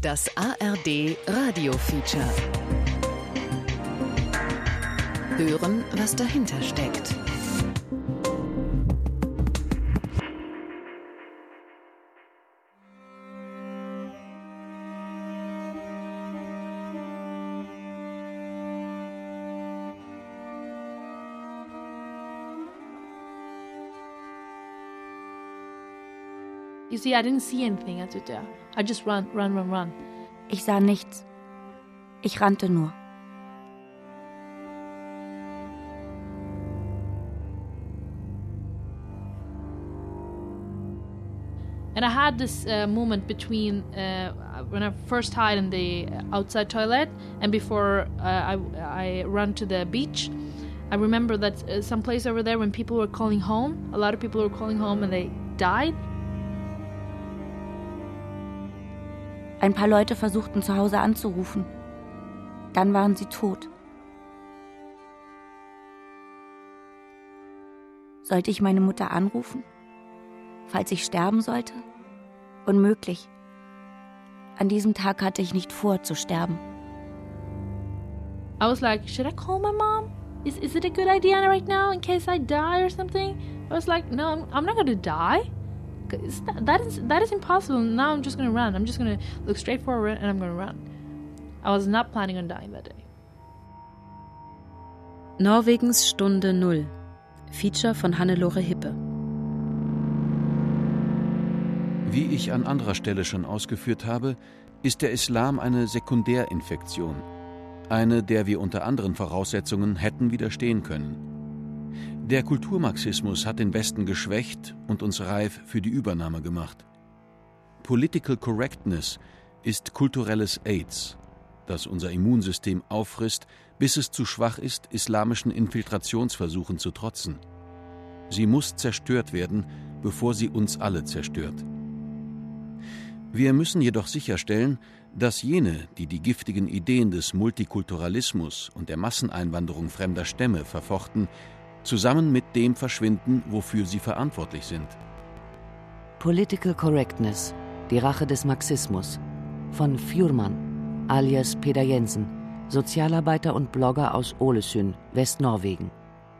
Das ARD Radio Feature. Hören, was dahinter steckt. You see, I didn't see anything as you do. I just run. Ich sah nichts. Ich rannte nur. And I had this moment between when I first hide in the outside toilet and before I run to the beach. I remember that some place over there when people were calling home, a lot of people were calling home and they died. Ein paar Leute versuchten zu Hause anzurufen. Dann waren sie tot. Sollte ich meine Mutter anrufen? Falls ich sterben sollte? Unmöglich. An diesem Tag hatte ich nicht vor, zu sterben. I was like, should I call my mom? Is it a good idea right now in case I die or something? I was like, no, I'm not going to die. That is impossible. Now I'm just going to run. I'm just going to look straight forward and I'm going to run. I was not planning on dying that day. Norwegens Stunde Null. Feature von Hannelore Hippe. Wie ich an anderer Stelle schon ausgeführt habe, ist der Islam eine Sekundärinfektion. Eine, der wir unter anderen Voraussetzungen hätten widerstehen können. Der Kulturmarxismus hat den Westen geschwächt und uns reif für die Übernahme gemacht. Political Correctness ist kulturelles AIDS, das unser Immunsystem auffrisst, bis es zu schwach ist, islamischen Infiltrationsversuchen zu trotzen. Sie muss zerstört werden, bevor sie uns alle zerstört. Wir müssen jedoch sicherstellen, dass jene, die die giftigen Ideen des Multikulturalismus und der Masseneinwanderung fremder Stämme verfochten, zusammen mit dem verschwinden, wofür sie verantwortlich sind. Political Correctness, die Rache des Marxismus, von Fjurman, alias Peter Jensen, Sozialarbeiter und Blogger aus Ålesund, Westnorwegen.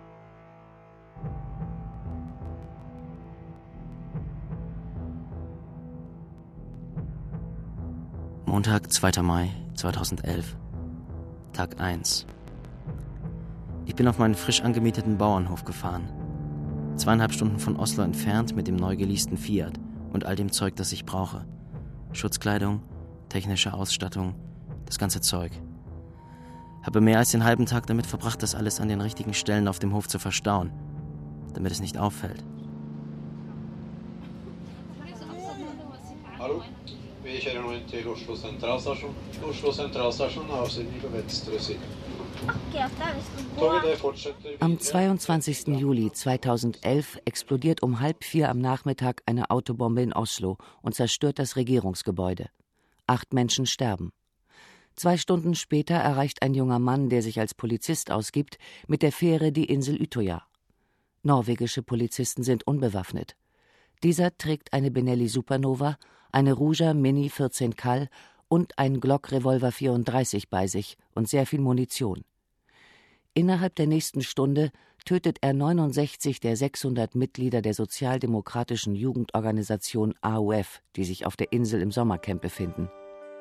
Montag, 2. Mai 2011, Tag 1. Ich bin auf meinen frisch angemieteten Bauernhof gefahren. 2,5 Stunden von Oslo entfernt mit dem neu geleasten Fiat und all dem Zeug, das ich brauche. Schutzkleidung, technische Ausstattung, das ganze Zeug. Habe mehr als den halben Tag damit verbracht, das alles an den richtigen Stellen auf dem Hof zu verstauen, damit es nicht auffällt. Hallo, vi kjører nå inn til Oslo sentralstasjon. Oslo sentralstasjon er avsiden på venstre side. Am 22. Juli 2011 explodiert um 3:30 am Nachmittag eine Autobombe in Oslo und zerstört das Regierungsgebäude. 8 Menschen sterben. 2 Stunden später erreicht ein junger Mann, der sich als Polizist ausgibt, mit der Fähre die Insel Utøya. Norwegische Polizisten sind unbewaffnet. Dieser trägt eine Benelli Supernova, eine Ruger Mini 14 Cal und ein Glock Revolver 34 bei sich und sehr viel Munition. Innerhalb der nächsten Stunde tötet er 69 der 600 Mitglieder der sozialdemokratischen Jugendorganisation AUF, die sich auf der Insel im Sommercamp befinden.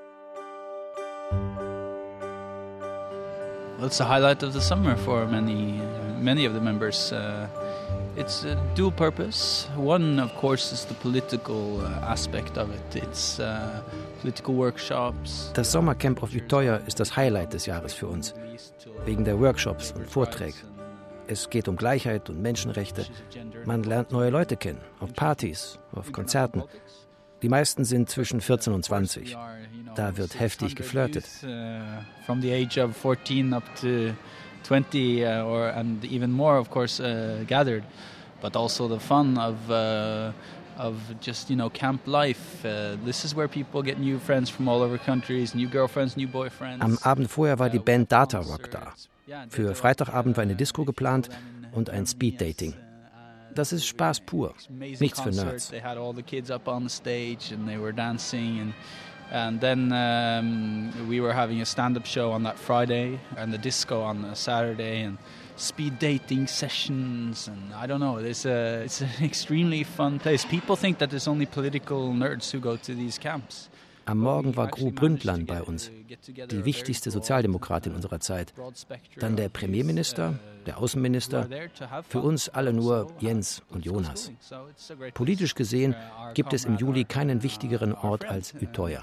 Well, it's the highlight of the summer for many of the members. It's a dual purpose. One, of course, is the political aspect of it. It's political workshops. Das Sommercamp auf Utøya ist das Highlight des Jahres für uns, wegen der Workshops und Vorträge. Es geht um Gleichheit und Menschenrechte. Man lernt neue Leute kennen, auf Partys, auf Konzerten. Die meisten sind zwischen 14 und 20. Da wird heftig geflirtet. From the age of 14 up to 20 and even more, of course, gathered. But also the fun of just, camp life. This is where people get new friends from all over countries, new girlfriends, new boyfriends. Am Abend vorher war die Band Data Rock da. Für Freitagabend war eine Disco geplant und ein Speeddating. Das ist Spaß pur, nichts für Nerds. And then we were having a stand-up show on that Friday and the disco on a Saturday and speed dating sessions, and I don't know, it's an extremely fun place. People think that there's only political nerds who go to these camps. Am Morgen war Gro Brundtland bei uns, die wichtigste Sozialdemokratin unserer Zeit. Dann der Premierminister, der Außenminister, für uns alle nur Jens und Jonas. Politisch gesehen gibt es im Juli keinen wichtigeren Ort als Utøya.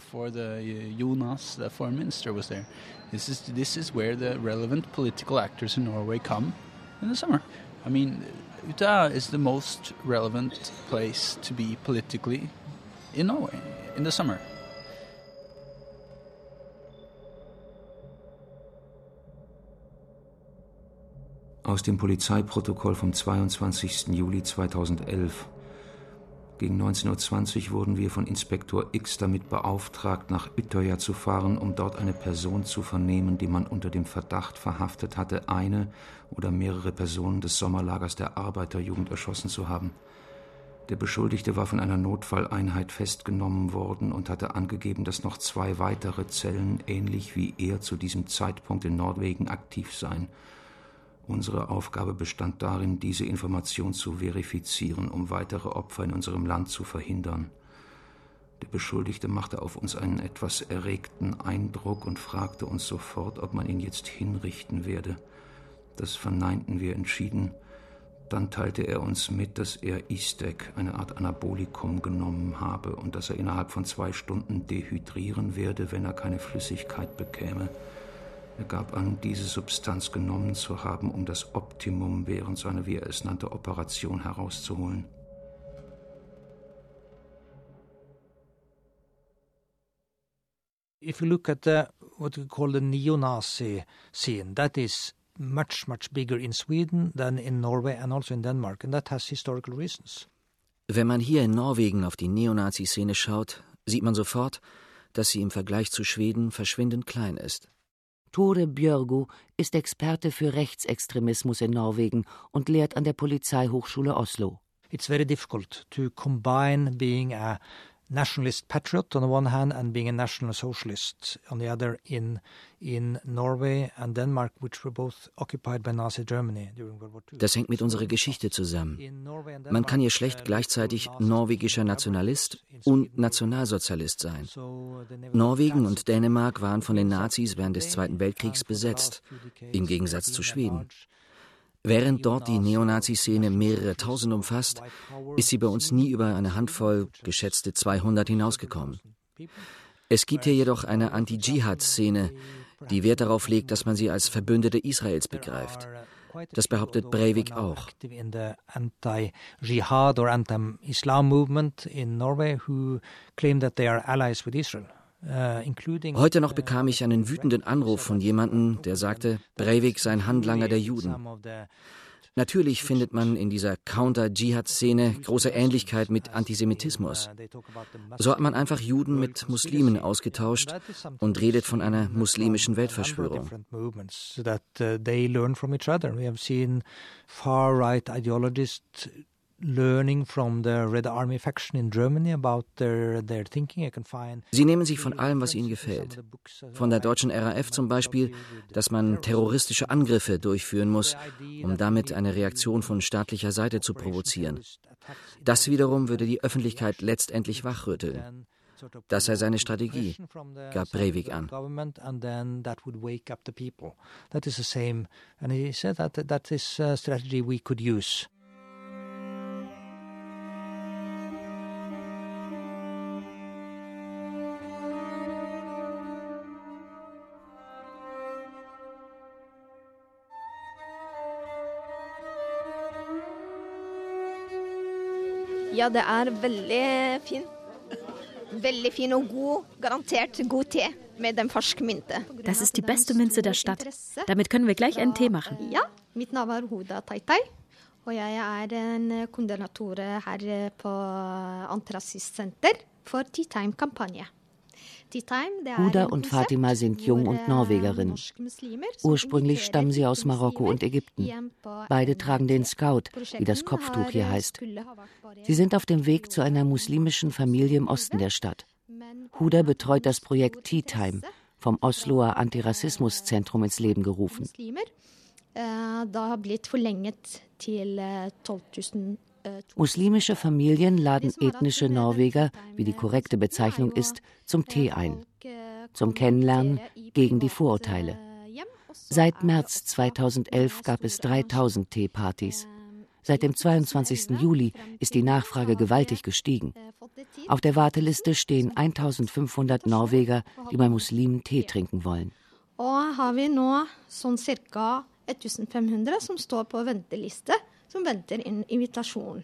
This is where the relevant political actors in Norway come in the summer. I mean, Utøya is the most relevant place to be politically in Norway in the summer. Aus dem Polizeiprotokoll vom 22. Juli 2011. Gegen 19:20 Uhr wurden wir von Inspektor X damit beauftragt, nach Utøya zu fahren, um dort eine Person zu vernehmen, die man unter dem Verdacht verhaftet hatte, eine oder mehrere Personen des Sommerlagers der Arbeiterjugend erschossen zu haben. Der Beschuldigte war von einer Notfalleinheit festgenommen worden und hatte angegeben, dass noch 2 weitere Zellen ähnlich wie er zu diesem Zeitpunkt in Norwegen aktiv seien. Unsere Aufgabe bestand darin, diese Information zu verifizieren, um weitere Opfer in unserem Land zu verhindern. Der Beschuldigte machte auf uns einen etwas erregten Eindruck und fragte uns sofort, ob man ihn jetzt hinrichten werde. Das verneinten wir entschieden. Dann teilte er uns mit, dass er Istek, eine Art Anabolikum, genommen habe und dass er innerhalb von 2 Stunden dehydrieren werde, wenn er keine Flüssigkeit bekäme. Er gab an, diese Substanz genommen zu haben, um das Optimum während seiner, wie er es nannte, Operation herauszuholen. If you look at what we call the neo-Nazi scene, that is much bigger in Sweden than in Norway and also in Denmark, and that has historical reasons. Wenn man hier in Norwegen auf die Neonazi-Szene schaut, sieht man sofort, dass sie im Vergleich zu Schweden verschwindend klein ist. Tore Bjørgo ist Experte für Rechtsextremismus in Norwegen und lehrt an der Polizeihochschule Oslo. It's very difficult to combine being a nationalist patriot on the one hand and being a national socialist on the other in Norway and Denmark, which were both occupied by Nazi Germany during World War II. Das hängt mit unserer Geschichte zusammen. Man kann hier schlecht gleichzeitig norwegischer Nationalist und Nationalsozialist sein. Norwegen und Dänemark waren von den Nazis während des Zweiten Weltkriegs besetzt, im Gegensatz zu Schweden. Während dort die Neonazi-Szene mehrere Tausend umfasst, ist sie bei uns nie über eine Handvoll, geschätzte 200 hinausgekommen. Es gibt hier jedoch eine Anti-Dschihad-Szene, die Wert darauf legt, dass man sie als Verbündete Israels begreift. Das behauptet Breivik auch. In the anti-Jihad or anti-Islam movement in Norway who claim that they are allies with Israel. Heute noch bekam ich einen wütenden Anruf von jemandem, der sagte, Breivik sei ein Handlanger der Juden. Natürlich findet man in dieser Counter-Dschihad-Szene große Ähnlichkeit mit Antisemitismus. So hat man einfach Juden mit Muslimen ausgetauscht und redet von einer muslimischen Weltverschwörung. Learning from the Red Army faction in Germany about their thinking. I can find. Sie nehmen sich von allem, was ihnen gefällt. Von der deutschen RAF zum Beispiel, dass man terroristische Angriffe durchführen muss, um damit eine Reaktion von staatlicher Seite zu provozieren. Das wiederum würde die Öffentlichkeit letztendlich wachrütteln. Das sei seine Strategie, gab Breivik an. That is the same, and he said that is a strategy we could use. Ja, det veldig fin. Veldig fin og god, garantert god te med den ferske mynte. Das ist die beste Münze der Stadt. Damit können wir gleich einen Tee machen. Ja, mitt navn Huda Taitai, og jeg en koordinator her på Antirasistsenter for Tea Time-kampanje. Huda und Fatima sind jung und Norwegerinnen. Ursprünglich stammen sie aus Marokko und Ägypten. Beide tragen den Scout, wie das Kopftuch hier heißt. Sie sind auf dem Weg zu einer muslimischen Familie im Osten der Stadt. Huda betreut das Projekt Tea Time, vom Osloer Antirassismuszentrum ins Leben gerufen. Muslimische Familien laden ethnische Norweger, wie die korrekte Bezeichnung ist, zum Tee ein. Zum Kennenlernen gegen die Vorurteile. Seit März 2011 gab es 3000 Teepartys. Seit dem 22. Juli ist die Nachfrage gewaltig gestiegen. Auf der Warteliste stehen 1500 Norweger, die bei Muslimen Tee trinken wollen. Og har vi nå sånn ca. 1500 som står på venteliste, som venter en invitasjon.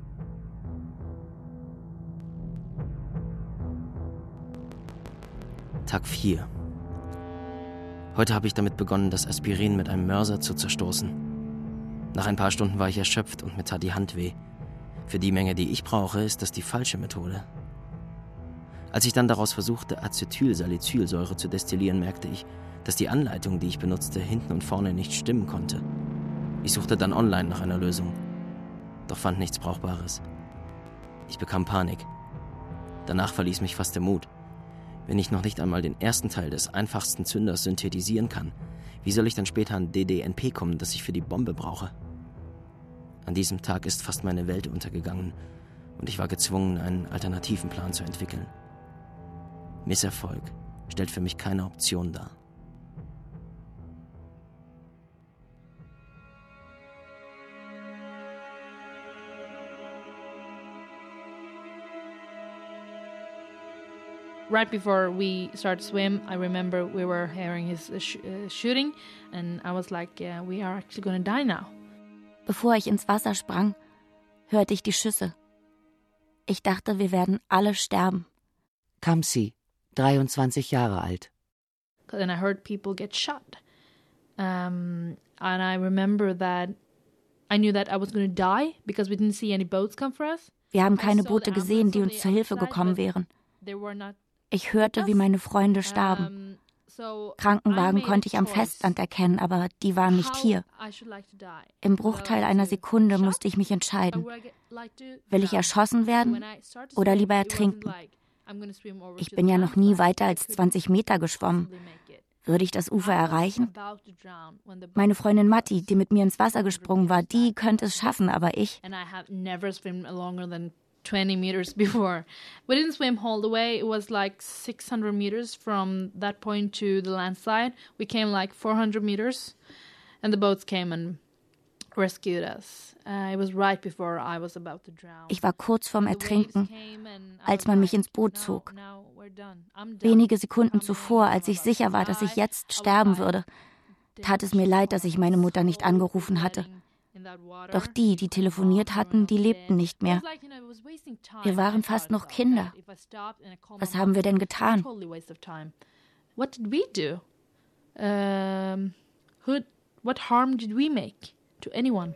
Tag 4. Heute habe ich damit begonnen, das Aspirin mit einem Mörser zu zerstoßen. Nach ein paar Stunden war ich erschöpft und mir tat die Hand weh. Für die Menge, die ich brauche, ist das die falsche Methode. Als ich dann daraus versuchte, Acetylsalicylsäure zu destillieren, merkte ich, dass die Anleitung, die ich benutzte, hinten und vorne nicht stimmen konnte. Ich suchte dann online nach einer Lösung, doch fand nichts Brauchbares. Ich bekam Panik. Danach verließ mich fast der Mut. Wenn ich noch nicht einmal den ersten Teil des einfachsten Zünders synthetisieren kann, wie soll ich dann später an DDNP kommen, das ich für die Bombe brauche? An diesem Tag ist fast meine Welt untergegangen und ich war gezwungen, einen alternativen Plan zu entwickeln. Misserfolg stellt für mich keine Option dar. Right before we started swim, I remember we were hearing his shooting, and I was like, yeah, we are actually going to die now. Bevor ich ins Wasser sprang, hörte ich die Schüsse. Ich dachte, wir werden alle sterben. Kamsi, 23 Jahre alt. And I heard people get shot. And I remember that I knew that I was going to die because we didn't see any boats come for us. Wir haben keine Boote gesehen, die uns zur Hilfe gekommen wären. Ich hörte, wie meine Freunde starben. Krankenwagen konnte ich am Festland erkennen, aber die waren nicht hier. Im Bruchteil einer Sekunde musste ich mich entscheiden. Will ich erschossen werden oder lieber ertrinken? Ich bin ja noch nie weiter als 20 Meter geschwommen. Würde ich das Ufer erreichen? Meine Freundin Matti, die mit mir ins Wasser gesprungen war, die könnte es schaffen, aber ich... 20 meters before. We didn't swim all the way. It was like 600 meters from that point to the land side. We came like 400 meters and the boats came and rescued us. It was right before I was about to drown. Ich war kurz vorm Ertrinken, als man mich ins Boot zog. Wenige Sekunden zuvor, als ich sicher war, dass ich jetzt sterben würde, tat es mir leid, dass ich meine Mutter nicht angerufen hatte. Doch die telefoniert hatten, die lebten nicht mehr. Wir waren fast noch Kinder. Was haben wir denn getan? What did we do? What harm did we make to anyone?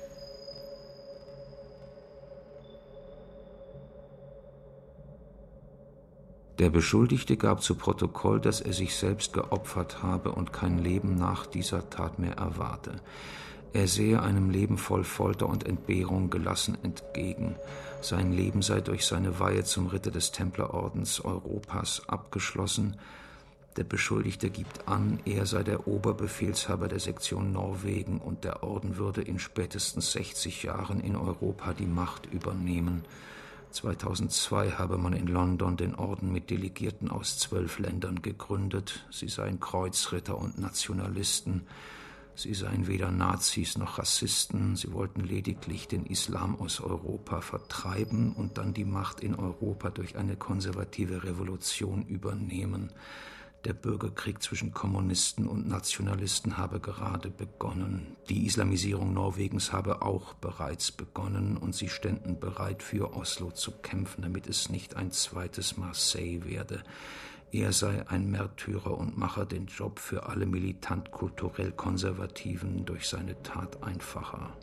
Der Beschuldigte gab zu Protokoll, dass er sich selbst geopfert habe und kein Leben nach dieser Tat mehr erwarte. Er sehe einem Leben voll Folter und Entbehrung gelassen entgegen. Sein Leben sei durch seine Weihe zum Ritter des Templerordens Europas abgeschlossen. Der Beschuldigte gibt an, er sei der Oberbefehlshaber der Sektion Norwegen und der Orden würde in spätestens 60 Jahren in Europa die Macht übernehmen. 2002 habe man in London den Orden mit Delegierten aus 12 Ländern gegründet. Sie seien Kreuzritter und Nationalisten. Sie seien weder Nazis noch Rassisten, sie wollten lediglich den Islam aus Europa vertreiben und dann die Macht in Europa durch eine konservative Revolution übernehmen. Der Bürgerkrieg zwischen Kommunisten und Nationalisten habe gerade begonnen. Die Islamisierung Norwegens habe auch bereits begonnen und sie ständen bereit, für Oslo zu kämpfen, damit es nicht ein zweites Marseille werde. Er sei ein Märtyrer und mache den Job für alle militant-kulturell Konservativen durch seine Tat einfacher.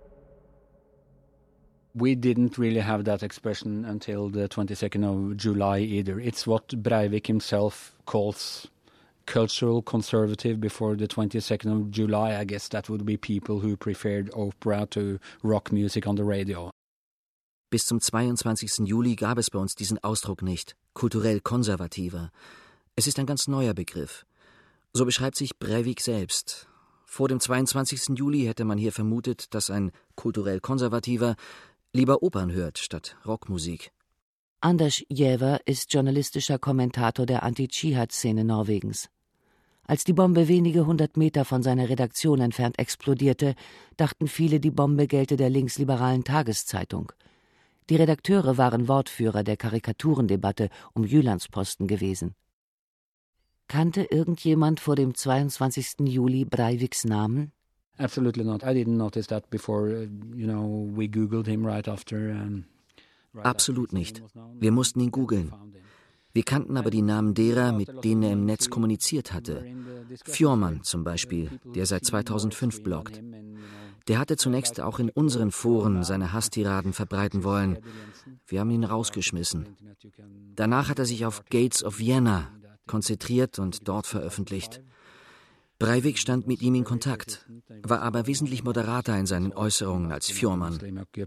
We didn't really have that expression until the 22nd of July either. It's what Breivik himself calls cultural conservative before the 22nd of July. I guess that would be people who preferred opera to rock music on the radio. Bis zum 22. Juli gab es bei uns diesen Ausdruck nicht, kulturell konservativer. Es ist ein ganz neuer Begriff. So beschreibt sich Breivik selbst. Vor dem 22. Juli hätte man hier vermutet, dass ein kulturell Konservativer lieber Opern hört statt Rockmusik. Anders Jäver ist journalistischer Kommentator der Anti-Dschihad-Szene Norwegens. Als die Bombe wenige 100 Meter von seiner Redaktion entfernt explodierte, dachten viele, die Bombe gelte der linksliberalen Tageszeitung. Die Redakteure waren Wortführer der Karikaturendebatte um Jyllandsposten gewesen. Kannte irgendjemand vor dem 22. Juli Breiviks Namen? Absolutely not. I didn't notice that before, we googled him right after. Absolut nicht. Wir mussten ihn googeln. Wir kannten aber die Namen derer, mit denen er im Netz kommuniziert hatte. Fjordman zum Beispiel, der seit 2005 bloggt. Der hatte zunächst auch in unseren Foren seine Hasstiraden verbreiten wollen. Wir haben ihn rausgeschmissen. Danach hat er sich auf Gates of Vienna konzentriert und dort veröffentlicht. Breivik stand mit ihm in Kontakt, war aber wesentlich moderater in seinen Äußerungen als Fjordman.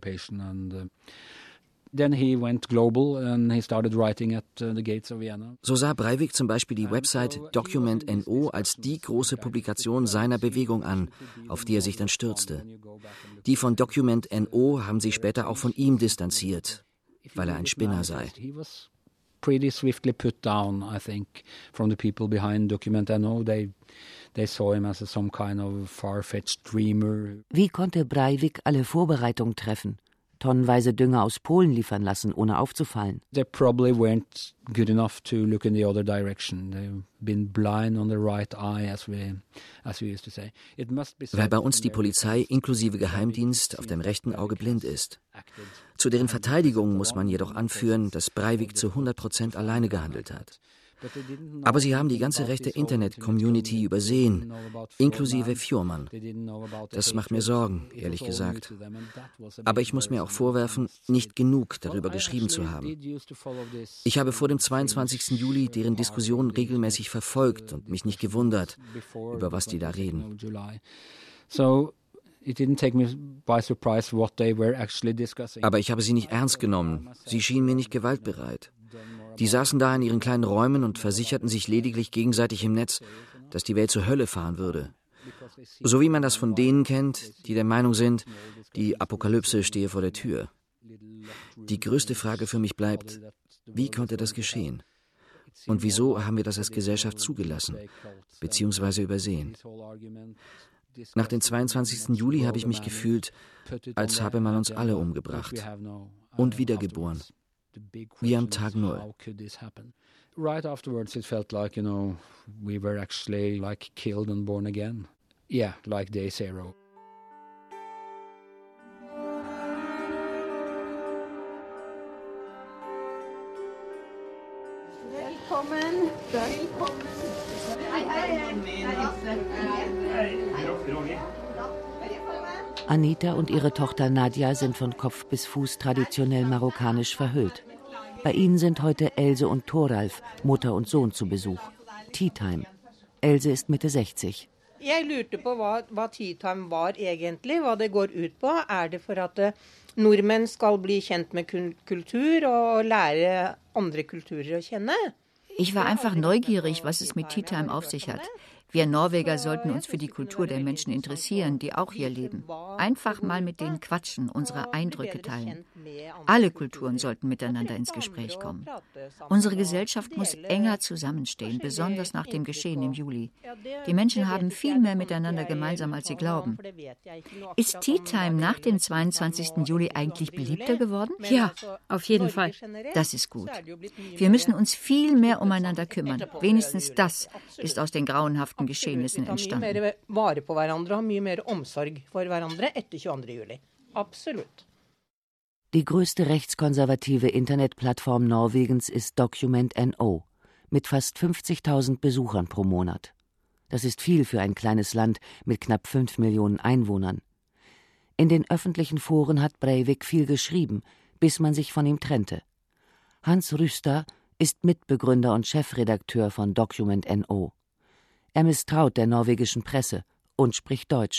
So sah Breivik zum Beispiel die Website Document.no als die große Publikation seiner Bewegung an, auf die er sich dann stürzte. Die von Document.no haben sich später auch von ihm distanziert, weil er ein Spinner sei. Pretty swiftly put down, I think, from the people behind Document.no. They saw him as some kind of far-fetched dreamer. Wie konnte Breivik alle Vorbereitungen treffen? Tonnenweise Dünger aus Polen liefern lassen, ohne aufzufallen. They probably weren't good enough to look in the other direction. They've been blind on the right eye, as we used to say. Weil bei uns die Polizei inklusive Geheimdienst auf dem rechten Auge blind ist. Zu deren Verteidigung muss man jedoch anführen, dass Breivik zu 100% alleine gehandelt hat. Aber sie haben die ganze rechte Internet-Community übersehen, inklusive Fjordman. Das macht mir Sorgen, ehrlich gesagt. Aber ich muss mir auch vorwerfen, nicht genug darüber geschrieben zu haben. Ich habe vor dem 22. Juli deren Diskussionen regelmäßig verfolgt und mich nicht gewundert, über was die da reden. Aber ich habe sie nicht ernst genommen. Sie schienen mir nicht gewaltbereit. Die saßen da in ihren kleinen Räumen und versicherten sich lediglich gegenseitig im Netz, dass die Welt zur Hölle fahren würde. So wie man das von denen kennt, die der Meinung sind, die Apokalypse stehe vor der Tür. Die größte Frage für mich bleibt, wie konnte das geschehen? Und wieso haben wir das als Gesellschaft zugelassen, beziehungsweise übersehen? Nach dem 22. Juli habe ich mich gefühlt, als habe man uns alle umgebracht und wiedergeboren. Wie am Tag 0. Right afterwards it felt like, we were actually like killed and born again. Yeah, like day 0. Velkommen. Anita und ihre Tochter Nadja sind von Kopf bis Fuß traditionell marokkanisch verhüllt. Bei ihnen sind heute Else und Thoralf, Mutter und Sohn, zu Besuch. Tea Time. Else ist Mitte 60. Jeg lurte på hva Tea Time var egentlig, hva det går ut på. Det for at nordmenn skal bli kjent med kultur og lære andre kulturer å kjenne? Ich war einfach neugierig, was es mit Tea Time auf sich hat. Wir Norweger sollten uns für die Kultur der Menschen interessieren, die auch hier leben. Einfach mal mit denen quatschen, unsere Eindrücke teilen. Alle Kulturen sollten miteinander ins Gespräch kommen. Unsere Gesellschaft muss enger zusammenstehen, besonders nach dem Geschehen im Juli. Die Menschen haben viel mehr miteinander gemeinsam, als sie glauben. Ist Tea Time nach dem 22. Juli eigentlich beliebter geworden? Ja, auf jeden Fall. Das ist gut. Wir müssen uns viel mehr umeinander kümmern. Wenigstens das ist aus den grauenhaften Geschehnissen entstanden. Absolut. Die größte rechtskonservative Internetplattform Norwegens ist Document.no mit fast 50.000 Besuchern pro Monat. Das ist viel für ein kleines Land mit knapp 5 Millionen Einwohnern. In den öffentlichen Foren hat Breivik viel geschrieben, bis man sich von ihm trennte. Hans Rüster ist Mitbegründer und Chefredakteur von Document.no. Er misstraut der norwegischen Presse und spricht Deutsch.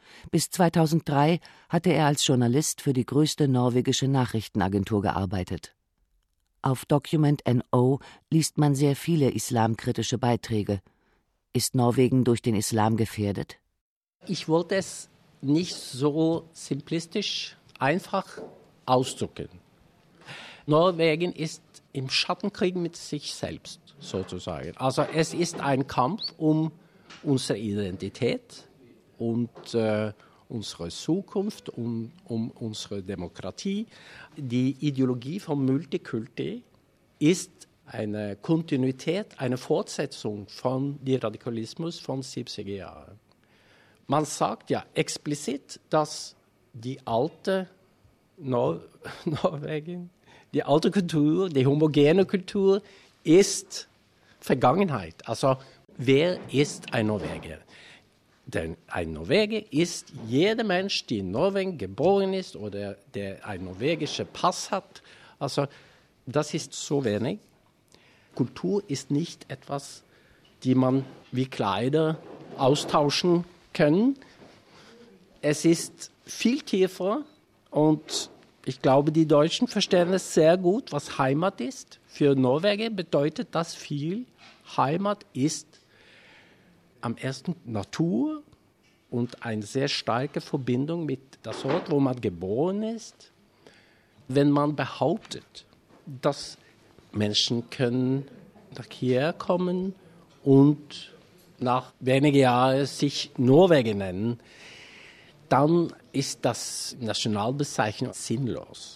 Bis 2003 hatte er als Journalist für die größte norwegische Nachrichtenagentur gearbeitet. Auf Document.no liest man sehr viele islamkritische Beiträge. Ist Norwegen durch den Islam gefährdet? Ich wollte es nicht so simplistisch einfach ausdrücken. Norwegen ist im Schattenkrieg mit sich selbst, sozusagen. Also es ist ein Kampf um unsere Identität und unsere Zukunft, um unsere Demokratie. Die Ideologie von Multikulti ist eine Kontinuität, eine Fortsetzung von dem Radikalismus von 70er Jahren. Man sagt ja explizit, dass die alte Norwegen, die alte Kultur, die homogene Kultur ist Vergangenheit. Also wer ist ein Norweger? Denn ein Norweger ist jeder Mensch, der in Norwegen geboren ist oder der einen norwegischen Pass hat. Also das ist so wenig. Kultur ist nicht etwas, die man wie Kleider austauschen kann. Es ist viel tiefer und ich glaube, die Deutschen verstehen es sehr gut, was Heimat ist. Für Norweger bedeutet das viel. Heimat ist am ersten Natur und eine sehr starke Verbindung mit dem Ort, wo man geboren ist. Wenn man behauptet, dass Menschen können nach hierher kommen und nach wenigen Jahren sich Norweger nennen, dann ist das Nationalbezeichnung sinnlos.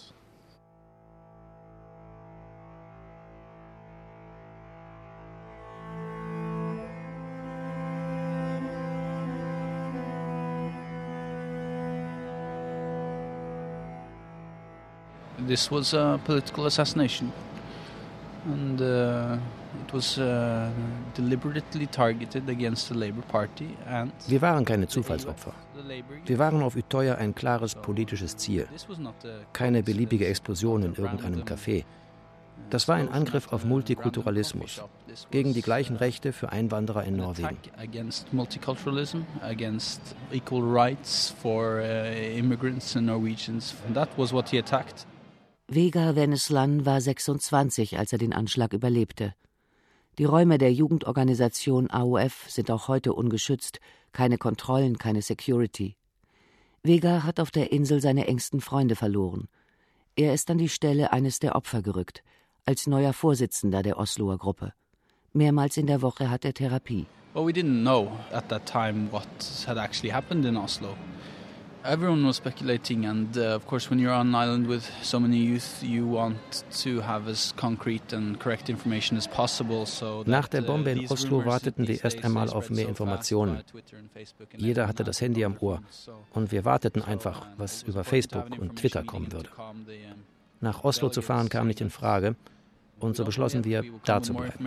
This was a political assassination, and it was deliberately targeted against the Labour Party. And wir waren keine Zufallsopfer. Wir waren auf Utøya ein klares politisches Ziel. Keine beliebige Explosion in irgendeinem Café. Das war ein Angriff auf Multikulturalismus, gegen die gleichen Rechte für Einwanderer in Norwegen. Against multiculturalism, against equal rights for immigrants and Norwegians. And that was what he attacked. Vegard Wennesland war 26, als er den Anschlag überlebte. Die Räume der Jugendorganisation AUF sind auch heute ungeschützt, keine Kontrollen, keine Security. Vegard hat auf der Insel seine engsten Freunde verloren. Er ist an die Stelle eines der Opfer gerückt, als neuer Vorsitzender der Osloer Gruppe. Mehrmals in der Woche hat er Therapie. Well, we didn't know at that time what had actually happened in Oslo. Everyone was speculating, and of course when you're on an island with so many youth, you want to have as concrete and correct information as possible. So nach der Bombe in Oslo warteten wir erst einmal auf mehr Informationen. Jeder hatte das Handy am Ohr und wir warteten einfach, was über Facebook und Twitter kommen würde. Nach Oslo zu fahren kam nicht in Frage und so beschlossen wir, da zu bleiben.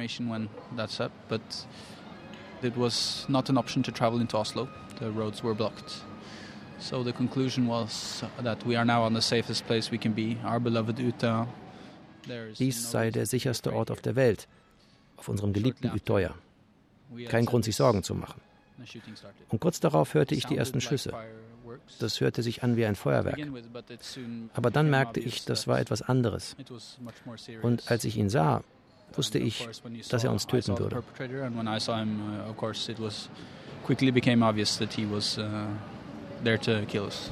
It was not an option to travel into Oslo. The roads were blocked. So the conclusion was that we are now on the safest place we can be, our beloved Utøya. Dies sei der sicherste Ort auf der Welt, auf unserem geliebten Utøya. Kein Grund, sich Sorgen zu machen. Und kurz darauf hörte ich die ersten Schüsse. Das hörte sich an wie ein Feuerwerk. Aber dann merkte ich, das war etwas anderes. Und als ich ihn sah, wusste ich, dass er uns töten würde. There to kill us.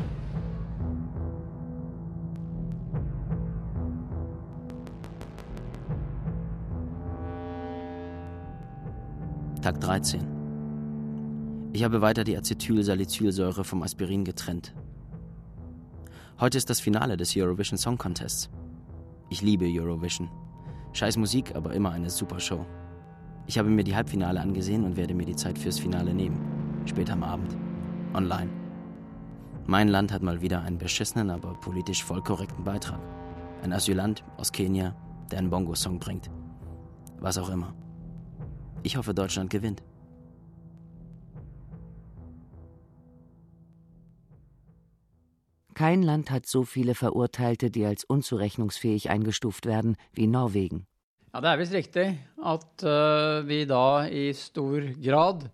Tag 13. Ich habe weiter die Acetylsalicylsäure vom Aspirin getrennt. Heute ist das Finale des Eurovision Song Contests. Ich liebe Eurovision. Scheiß Musik, aber immer eine super Show. Ich habe mir die Halbfinale angesehen und werde mir die Zeit fürs Finale nehmen. Später am Abend. Online. Mein Land hat mal wieder einen beschissenen, aber politisch voll korrekten Beitrag. Ein Asylant aus Kenia, der einen Bongo-Song bringt. Was auch immer. Ich hoffe, Deutschland gewinnt. Kein Land hat so viele Verurteilte, die als unzurechnungsfähig eingestuft werden, wie Norwegen. Ja, det visst riktig at vi da i stor grad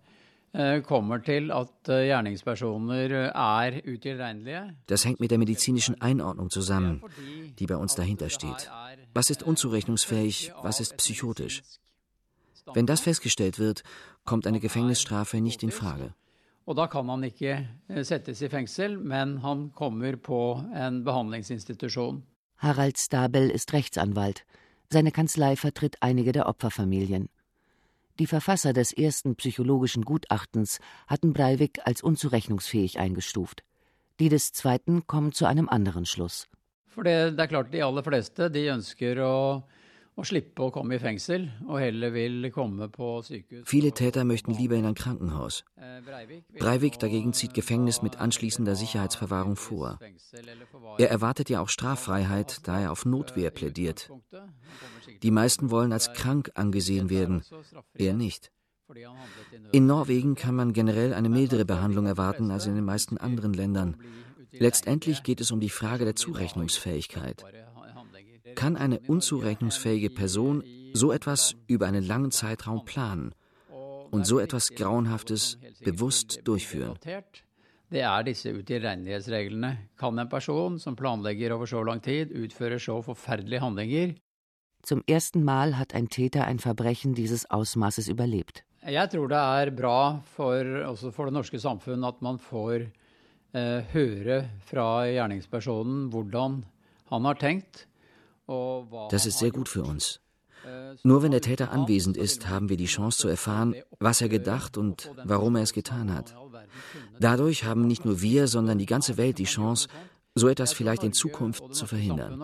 kommer til at gjerningspersoner utilregnelige. Das hängt mit der medizinischen Einordnung zusammen, die bei uns dahinter steht. Was ist unzurechnungsfähig, was ist psychotisch? Wenn das festgestellt wird, kommt eine Gefängnisstrafe nicht in Frage. Og da kan han ikke settes i fengsel, men han kommer på en behandlingsinstitusjon. Harald Stabel ist Rechtsanwalt. Seine Kanzlei vertritt einige der Opferfamilien. Die Verfasser des ersten psychologischen Gutachtens hatten Breivik als unzurechnungsfähig eingestuft. Die des zweiten kommen zu einem anderen Schluss. For det klart, de aller fleste de ønsker å slippe å komme i fengsel og heller vil komme på sykehus. Viele Täter möchten lieber in ein Krankenhaus. Breivik dagegen zieht Gefängnis mit anschließender Sicherheitsverwahrung vor. Er erwartet ja auch Straffreiheit, da er auf Notwehr plädiert. Die meisten wollen als krank angesehen werden, er nicht. In Norwegen kann man generell eine mildere Behandlung erwarten als in den meisten anderen Ländern. Letztendlich geht es um die Frage der Zurechnungsfähigkeit. Kann eine unzurechnungsfähige Person so etwas über einen langen Zeitraum planen und so etwas Grauenhaftes bewusst durchführen? Det disse utilregnelighetsreglene. Kan en person som planlegger over så lang tid utføre så forferdelige handlinger? Zum ersten Mal hat ein Täter ein Verbrechen dieses Ausmaßes überlebt. Jeg tror det bra også for det norske samfunn at man får høre fra gjerningspersonen hvordan han har tenkt. Das ist sehr gut für uns. Nur wenn der Täter anwesend ist, haben wir die Chance zu erfahren, was er gedacht und warum er es getan hat. Dadurch haben nicht nur wir, sondern die ganze Welt die Chance, so etwas vielleicht in Zukunft zu verhindern.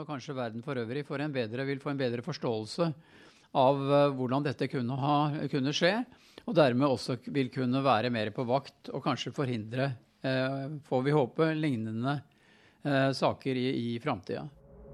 Av hvordan dette kunne skje, og dermed også vil kunne være mer på vakt og kanskje forhindre, får vi håpe, lignende saker i framtida.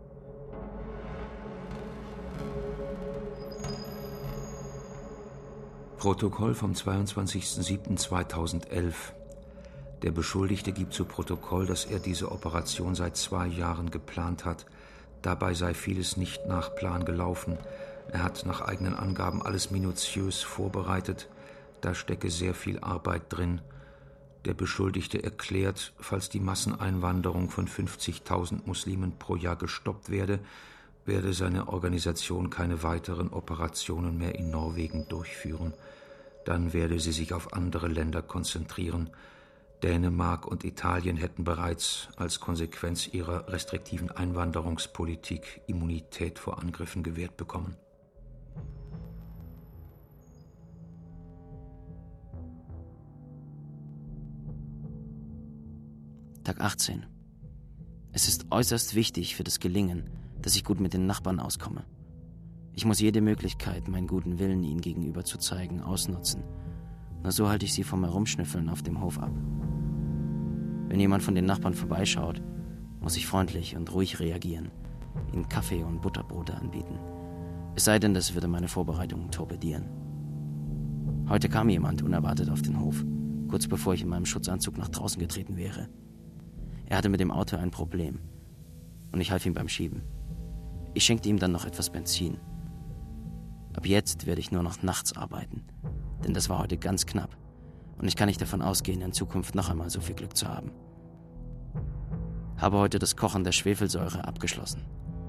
Protokoll vom 22.07.2011. Der Beschuldigte gibt zu Protokoll, dass er diese Operation seit 2 Jahren geplant hat. Dabei sei vieles nicht nach Plan gelaufen. Er hat nach eigenen Angaben alles minutiös vorbereitet. Da stecke sehr viel Arbeit drin. Der Beschuldigte erklärt, falls die Masseneinwanderung von 50.000 Muslimen pro Jahr gestoppt werde seine Organisation keine weiteren Operationen mehr in Norwegen durchführen. Dann werde sie sich auf andere Länder konzentrieren. Dänemark und Italien hätten bereits als Konsequenz ihrer restriktiven Einwanderungspolitik Immunität vor Angriffen gewährt bekommen. Tag 18. Es ist äußerst wichtig für das Gelingen, dass ich gut mit den Nachbarn auskomme. Ich muss jede Möglichkeit, meinen guten Willen ihnen gegenüber zu zeigen, ausnutzen. Nur so halte ich sie vom Herumschnüffeln auf dem Hof ab. Wenn jemand von den Nachbarn vorbeischaut, muss ich freundlich und ruhig reagieren, ihnen Kaffee und Butterbrote anbieten. Es sei denn, das würde meine Vorbereitungen torpedieren. Heute kam jemand unerwartet auf den Hof, kurz bevor ich in meinem Schutzanzug nach draußen getreten wäre. Er hatte mit dem Auto ein Problem und ich half ihm beim Schieben. Ich schenkte ihm dann noch etwas Benzin. Ab jetzt werde ich nur noch nachts arbeiten, denn das war heute ganz knapp und ich kann nicht davon ausgehen, in Zukunft noch einmal so viel Glück zu haben. Habe heute das Kochen der Schwefelsäure abgeschlossen.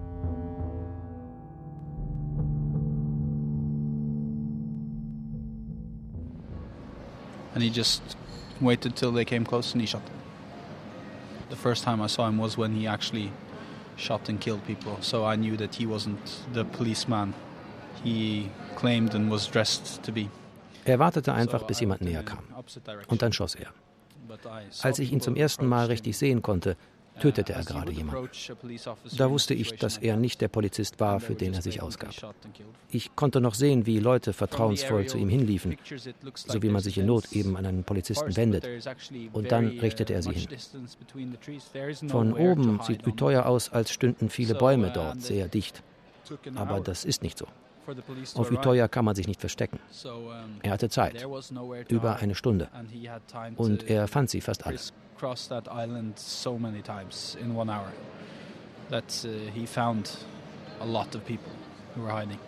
And he just waited till they came close and he shot them. The first time I saw him was when he actually shot and killed people, so I knew that he wasn't the policeman he claimed and was dressed to be. Er wartete einfach, bis jemand näher kam. Und dann schoss er. Als ich ihn zum ersten Mal richtig sehen konnte, tötete er gerade jemanden. Da wusste ich, dass er nicht der Polizist war, für den er sich ausgab. Ich konnte noch sehen, wie Leute vertrauensvoll zu ihm hinliefen, so wie man sich in Not eben an einen Polizisten wendet. Und dann richtete er sie hin. Von oben sieht Utøya aus, als stünden viele Bäume dort, sehr dicht. Aber das ist nicht so. Auf Utøya kann man sich nicht verstecken. Er hatte Zeit, über eine Stunde. Und er fand sie fast alle. Crossed that island so many times in 1 hour that he found a lot of people who were hiding.